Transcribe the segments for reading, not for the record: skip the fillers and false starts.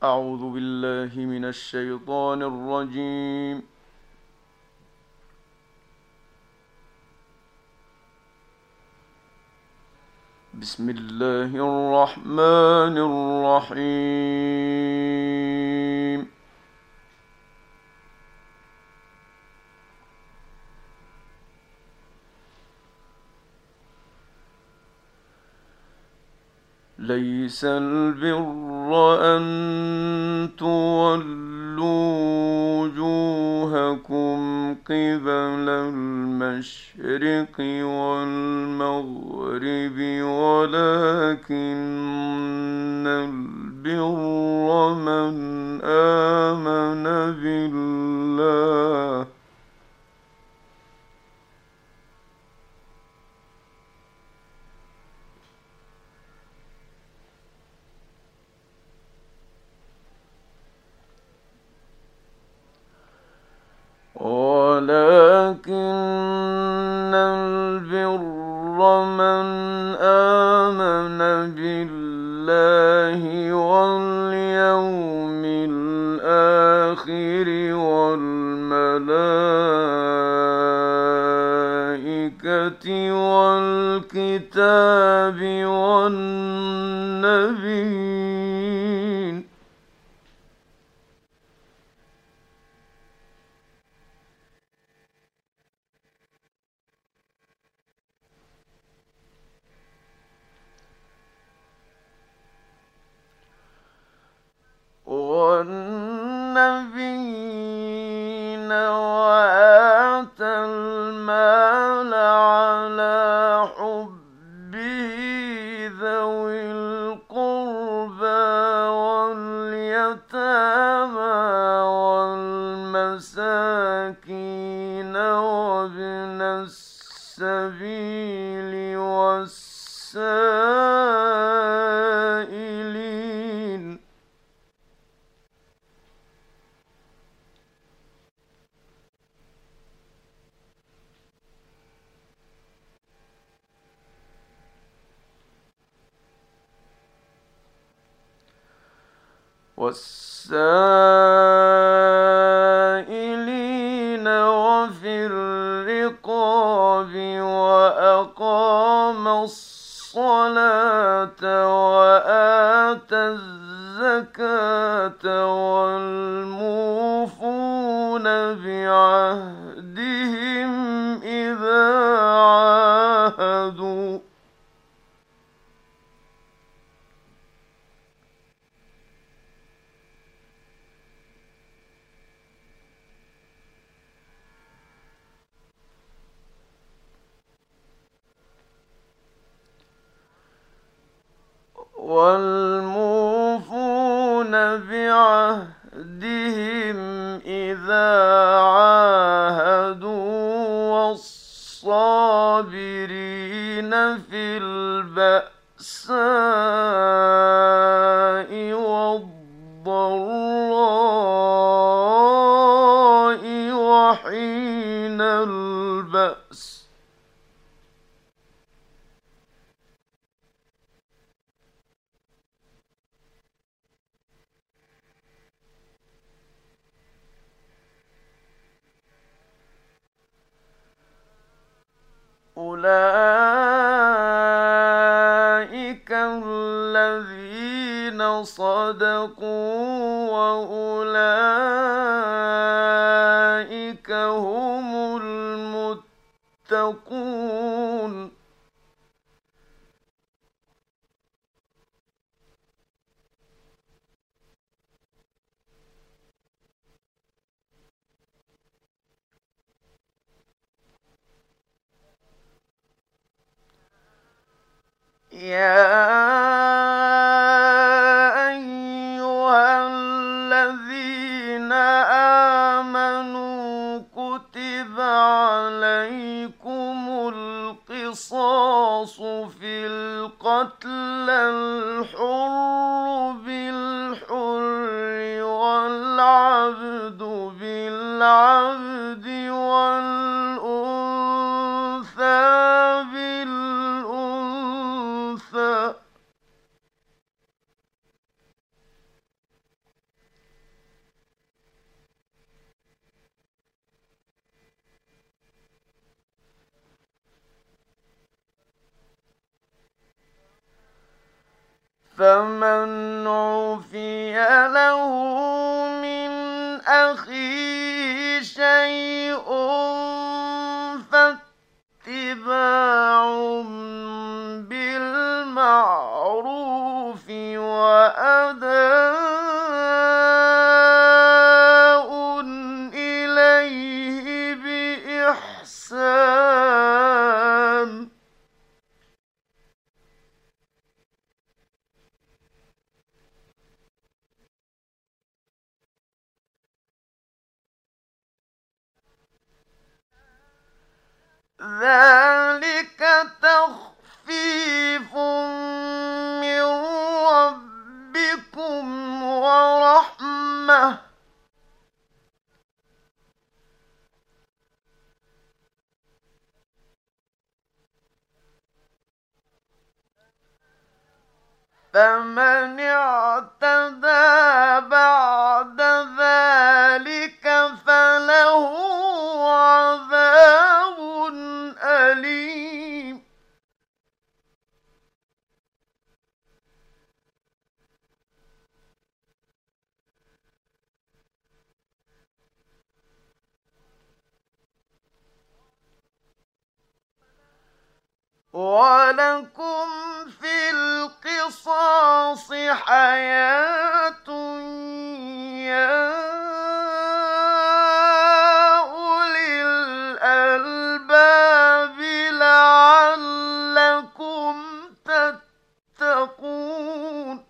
أعوذ بالله من الشيطان الرجيم. بسم الله الرحمن الرحيم. ليس البر أن تولوا وجوهكم قبل المشرق والمغرب، ولكن البر من آمن بالله ولكن البر من آمن بالله واليوم الآخر والملائكة والكتاب والنبيين. وآتى المال على حبه ذوي القربى واليتامى والمساكين وابن السبيل والسائلين. وفي الرقاب، وأقام الصلاة وآتى الزكاة والموفون بعهدهم إذا عاهدوا. والموفون بعهدهم إذا عاهدوا، والصابرين في البأساء والضراء وحين البأس. أولئك الذين صدقوا، وأولئك هم المتقون. يا أيها الذين آمنوا كتب عليكم القصاص في القتلى، الحر بالحر والعبد بالعبد والأنثى بالأنثى. فمن عفي له من أخيه شيء فاتباع بالمعروف وأداء إليه بإحسان. ذلك تخفيف من ربكم ورحمة. فمن اعتدى بعد ذلك فله عذاب أليم. ولكم في القصاص حياة يا أولي الألباب لعلكم تتقون.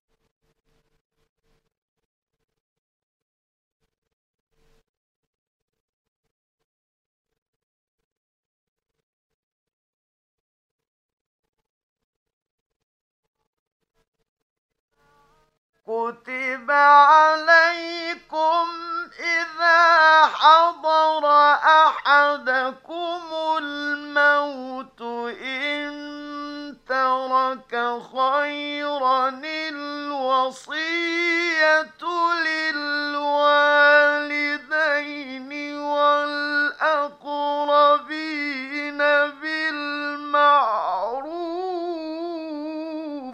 كتب عليكم إذا حضر أحدكم الموت إن ترك خيرا الوصية للوالدين والأقربين بالمعروف.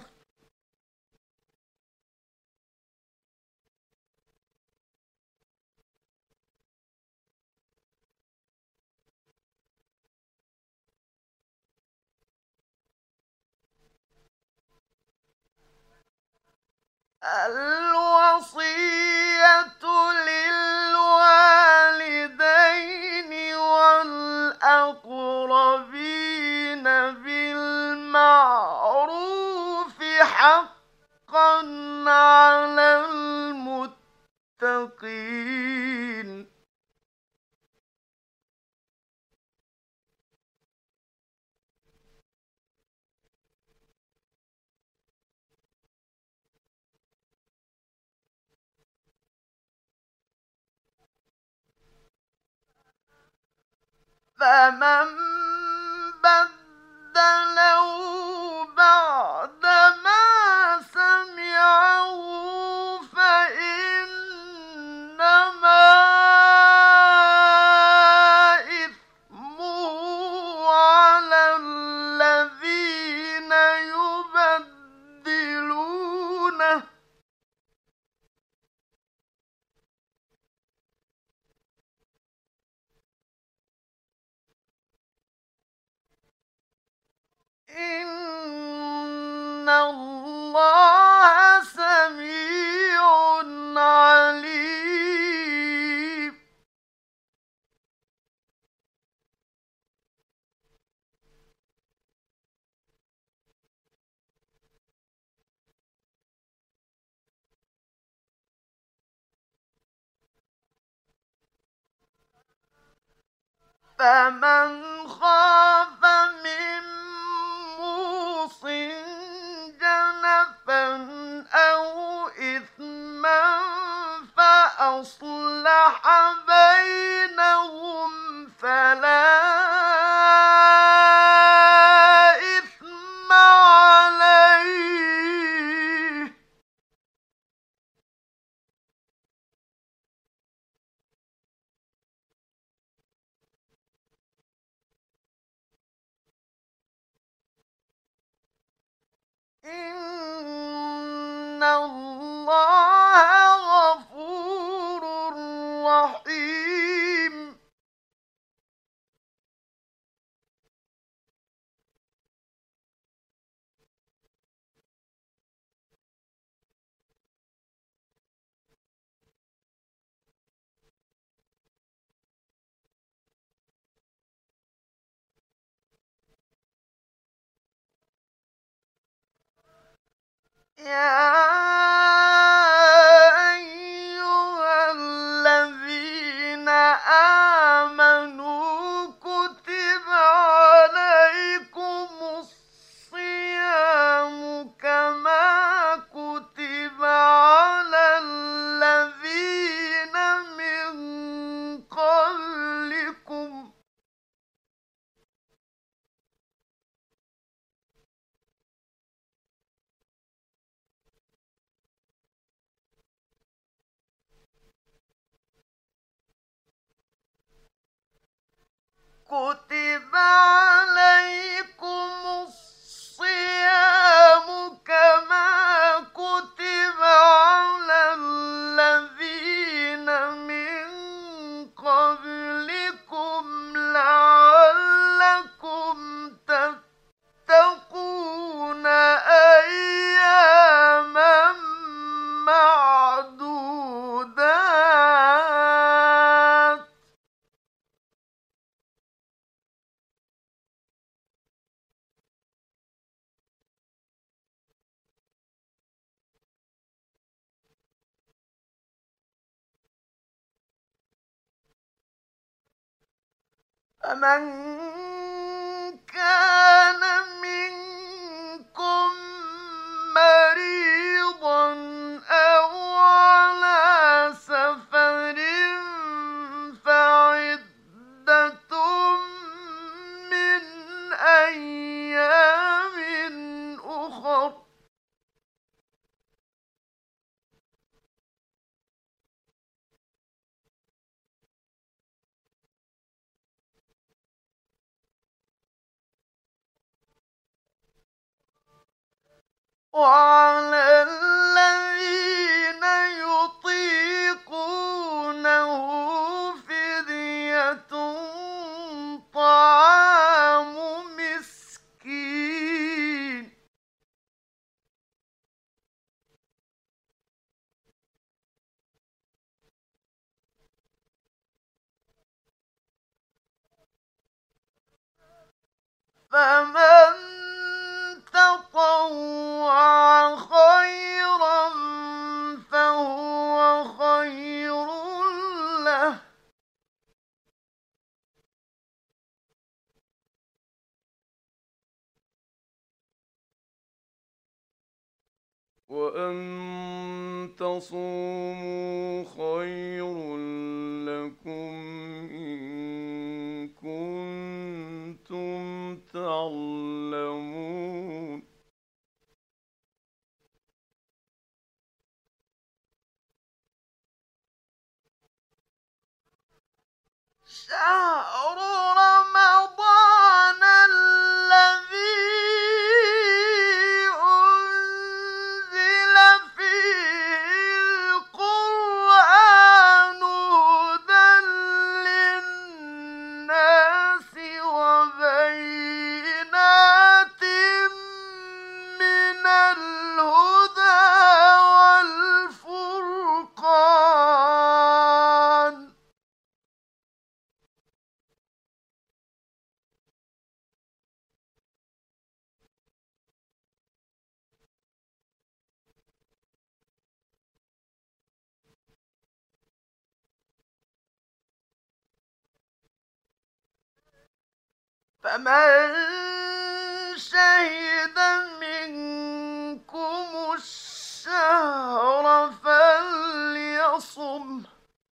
الوصية للوالدين والأقربين بالمعروف حقا على المتقين. فمن بدله بعدما سمعه فإنما إثمه على الذين يبدلونه. إن الله سميع عليم. فمن خاف من موص جنفا أو إثما فأصلح بينهم فلا إثم عليه. إن إِنَّ اللَّهَ غَفُورٌ رَّحِيمٌ. يَا أَيُّهَا الَّذِينَ آمَنُوا كُتِبَ عَلَيْكُمُ الصِّيَامُ كَمَا كُتِبَ عَلَى الَّذِينَ مِن قَبْلِكُمْ لَعَلَّكُمْ تَتَّقُونَ أَيَّامًا مَّعْدُودَاتٍ. فَمَن كَانَ مِنكُم مَّرِيضًا أَوْ عَلَىٰ سَفَرٍ فَعِدَّةٌ مِّنْ أَيَّامٍ أُخَرَ ۚ وَعَلَى الَّذِينَ يُطِيقُونَهُ فِدْيَةٌ طَعَامُ مِسْكِينٍ ۖ فَمَن تَطَوَّعَ خَيْرًا فَهُوَ خَيْرٌ لَّهُ ۚ وَأَن تَصُومُوا خَيْرٌ لَّكُمْ إِن كُنتُمْ تَعْلَمُونَ. شَهْرُ رَمَضَانَ الَّذِي أُنزِلَ فِيهِ الْقُرْآنُ هُدًى لِّلنَّاسِ وَبَيِّنَاتٍ مِّنَ الْهُدَىٰ وَالْفُرْقَانِ ۚ فَمَن شَهِدَ مِنكُمُ الشَّهْرَ فَلْيَصُمْهُ ۖ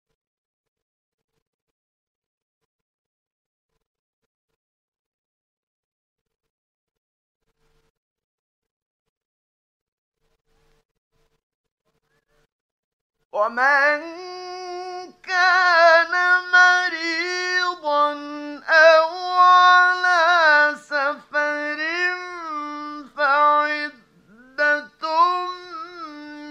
وَمَن كَانَ مَرِيضًا أَوْ عَلَىٰ سَفَرٍ فَعِدَّةٌ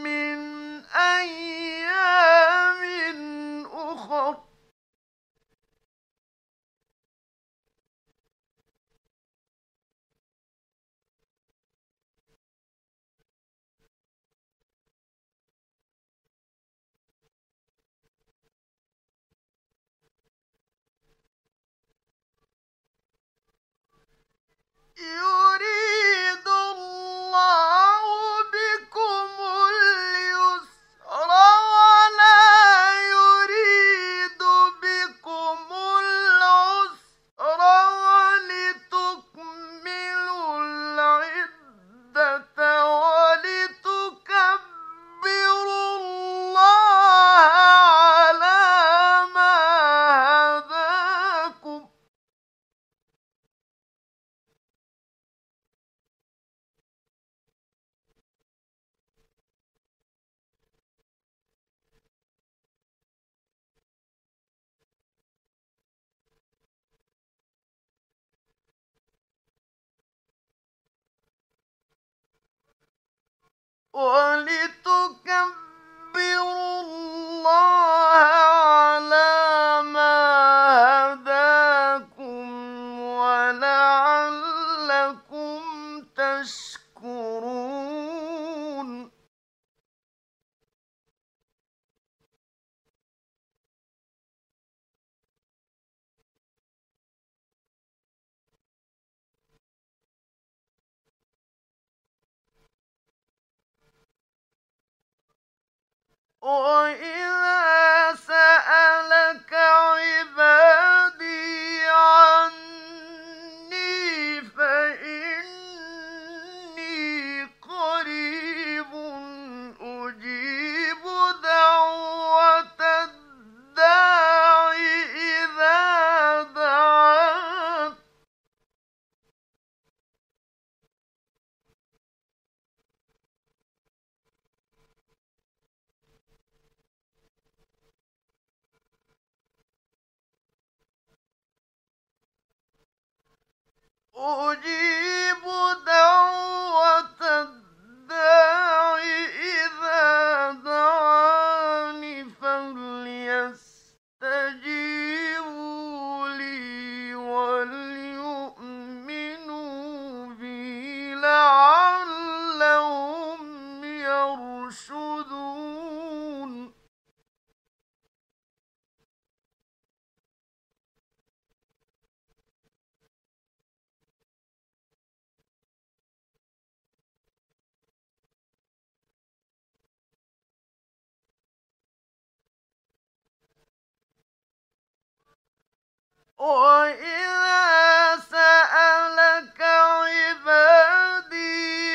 يريد الله بكم اليسر ولا يريد بكم العسر ولتكملوا العدة ولتكبروا الله على ما هداكم. ولتكبروا الله على ما هداكم ولعلكم تشكرون. وإذا سألك عبادي عني فإني قريب أجيب دعوة الداع إذا دعان. أجيب دعوة الداع إذا دعاني فليستجيبوا لي وليؤمنوا بي لعلهم يرشدون. وإذا سألك عبادي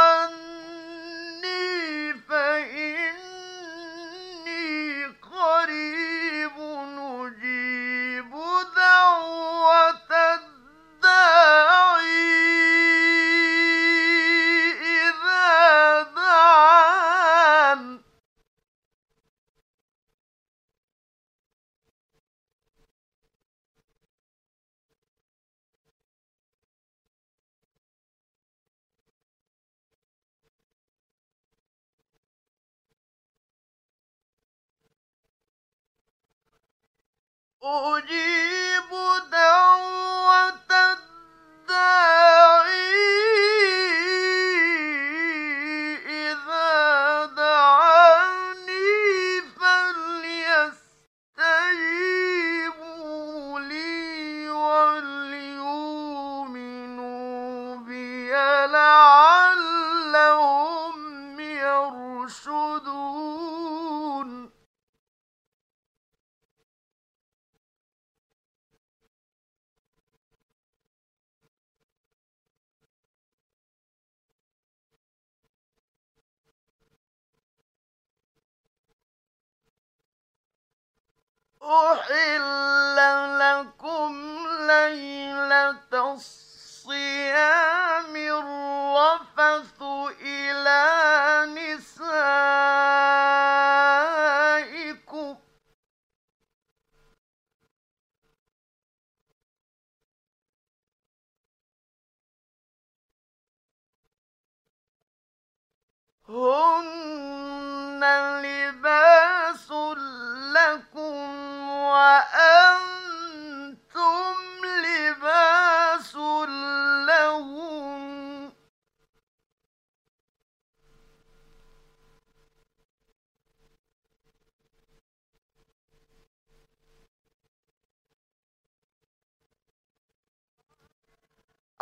عني فإني قريب أجيب دعوة الداع إذا دعان. أجيب دعوة الداع إذا دعاني فليستجيبوا لي وليؤمنوا بي لعلهم يرشدون. أحل لكم ليلة الصيام الرفث إلى نسائكم. هن لباس لكم وأنتم لباس لهم.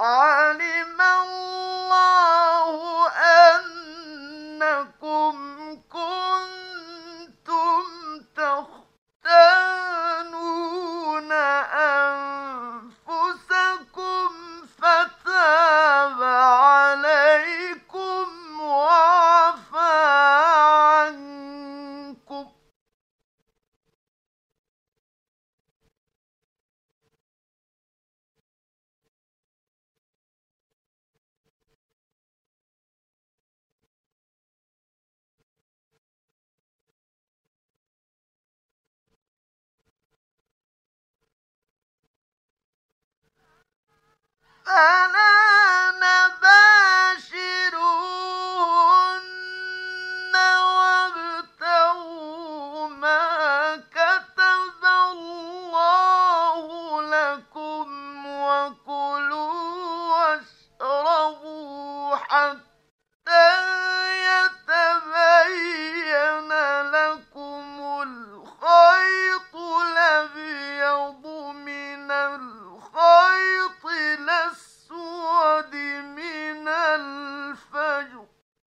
علم الله أنكم كنتم تختانون أنفسكم فتاب عليكم وعفى عنكم. فلا نباشروهن وابتغوا ما كتب الله لكم وكلوا واشربوا حتى يتبين لكم الخيط الأبيض من الخيط الأسود من الفجر،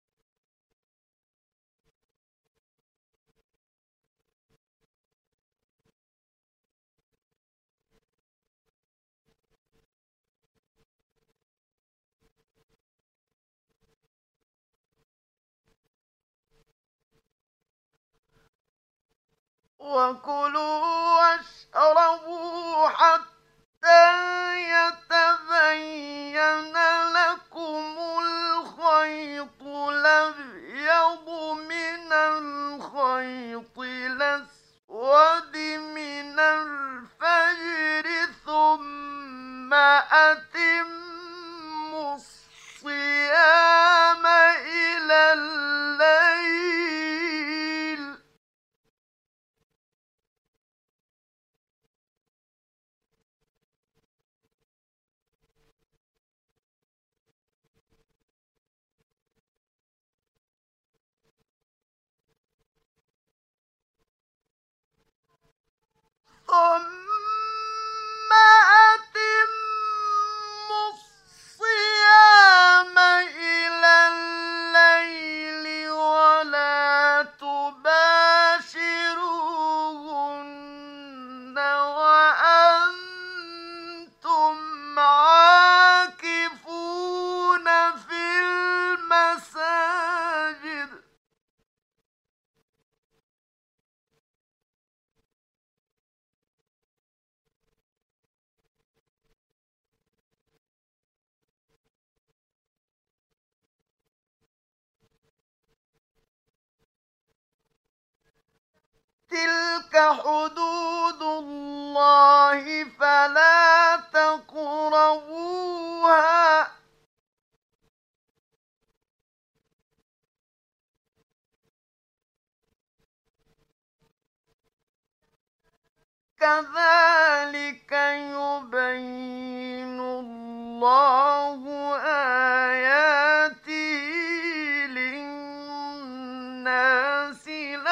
وكلوا واشربوا حتى يتبين لكم الخيط الأبيض من الخيط الأسود من الفجر، ثم أتموا الصيام إلى الليل. ثم أتموا الصيام إلى الليل ولا تباشروهن وأنتم عاكفون في المساجد. تلك حدود الله فلا تقربوها، كذلك يبين الله آياته للناس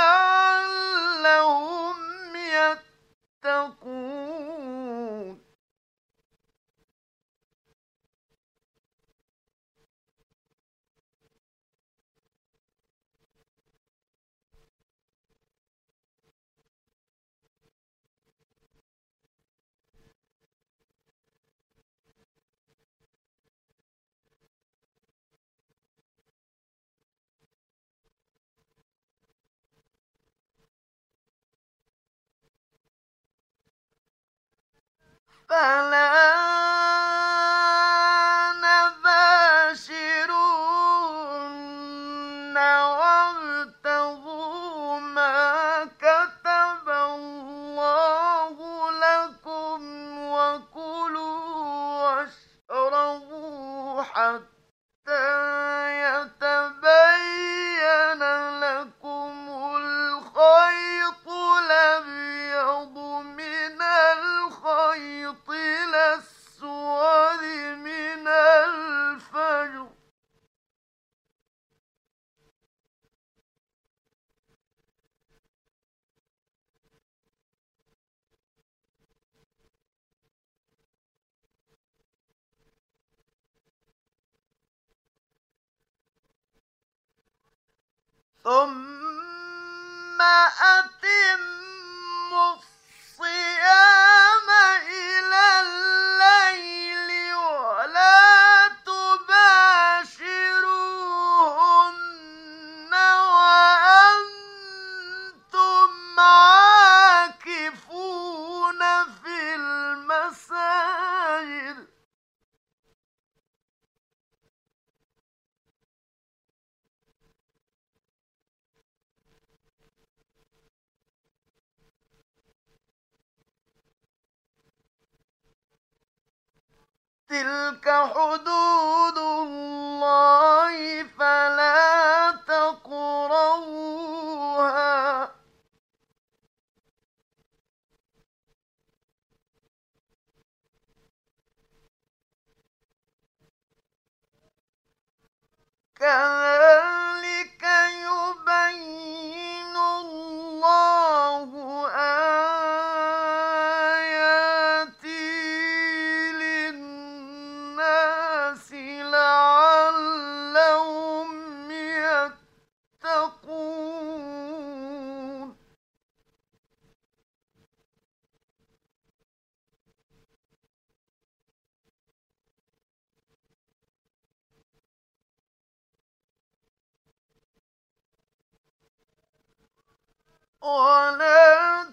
لعلهم يتقون. فلا نباشرون وابتغوا ما كتب الله لكم وكلوا واشربوا حتى يتبين لكم الخيط الأبيض من الخيط الأسود ثم أتموا الصيام إلى الليل ولا تباشروهن وأنتم عاكفون في المساجد تلك حدود الله فلا تقربوها كذلك يبين الله آياته للناس لعلهم يتقون ولا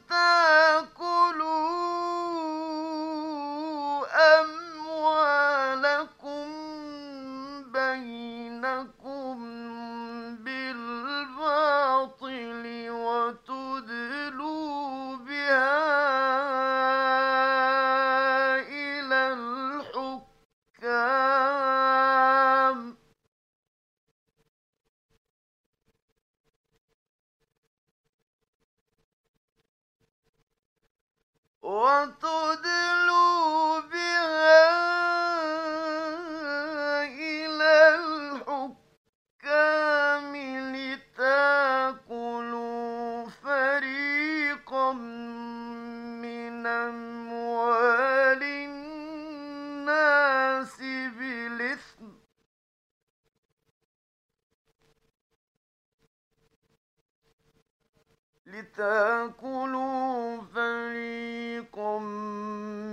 تأكلوا أموالكم بينكم بالباطل وتدلوا بها إلى الحكام وتدلوا بها إلى الحكام لتأكلوا فريقا من أموال الناس بالإثم لتأكلوا فريقا